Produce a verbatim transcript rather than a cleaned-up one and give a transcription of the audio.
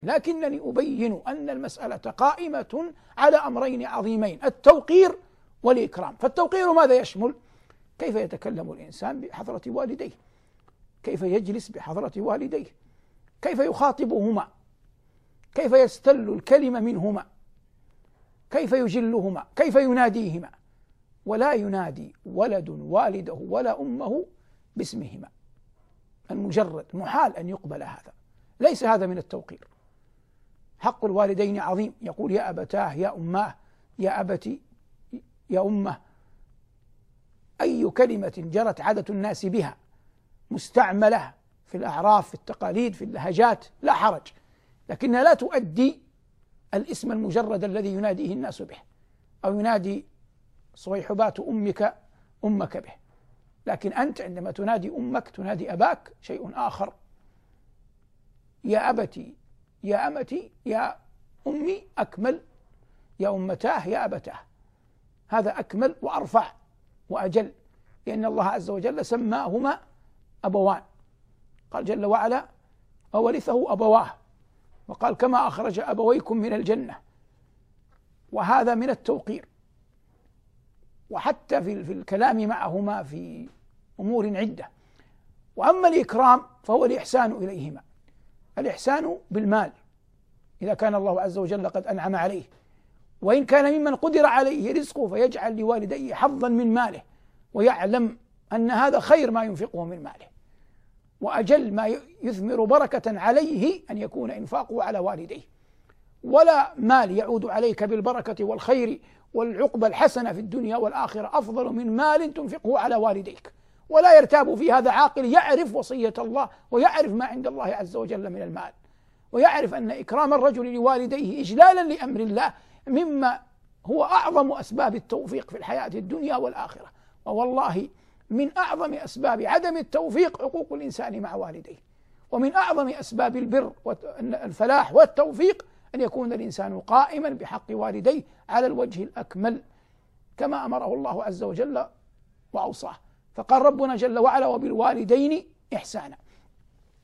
لكنني أبين أن المسألة قائمة على أمرين عظيمين: التوقير والإكرام. فالتوقير ماذا يشمل؟ كيف يتكلم الإنسان بحضرة والديه، كيف يجلس بحضرة والديه، كيف يخاطبهما، كيف يستل الكلمة منهما، كيف يجلهما، كيف يناديهما. ولا ينادي ولد والده ولا أمه باسمهما، المجرد محال أن يقبل هذا، ليس هذا من التوقير. حق الوالدين عظيم، يقول: يا أبتاه، يا أماه، يا أبتي، يا أمه. أي كلمة جرت عادة الناس بها مستعملة في الأعراف، في التقاليد، في اللهجات، لا حرج، لكنها لا تؤدي الاسم المجرد الذي يناديه الناس به، أو ينادي صويحبات أمك أمك به. لكن أنت عندما تنادي أمك، تنادي أباك، شيء آخر. يا أبتي، يا أمتي، يا أمي أكمل، يا أمتاه، يا أبتاه، هذا أكمل وأرفع وأجل، لأن الله عز وجل سماهما أبوان. قال جل وعلا: وورثه أبواه، وقال: كما أخرج أبويكم من الجنة. وهذا من التوقير. وحتى في الكلام معهما في أمور عدة. وأما الإكرام فهو الإحسان إليهما، الإحسان بالمال إذا كان الله عز وجل قد أنعم عليه، وإن كان ممن قدر عليه رزقه فيجعل لوالديه حظا من ماله، ويعلم أن هذا خير ما ينفقه من ماله، وأجل ما يثمر بركة عليه أن يكون إنفاقه على والديه. ولا مال يعود عليك بالبركة والخير والعقبة الحسنة في الدنيا والآخرة أفضل من مال تنفقه على والديك. ولا يرتاب في هذا عاقل يعرف وصية الله، ويعرف ما عند الله عز وجل من المال، ويعرف أن إكرام الرجل لوالديه إجلالا لأمر الله مما هو أعظم أسباب التوفيق في الحياة الدنيا والآخرة. ووالله من أعظم أسباب عدم التوفيق عقوق الإنسان مع والديه، ومن أعظم أسباب البر والفلاح والتوفيق أن يكون الإنسان قائما بحق والديه على الوجه الأكمل كما أمره الله عز وجل وأوصاه. فقال ربنا جل وعلا: وبالوالدين إحسانا.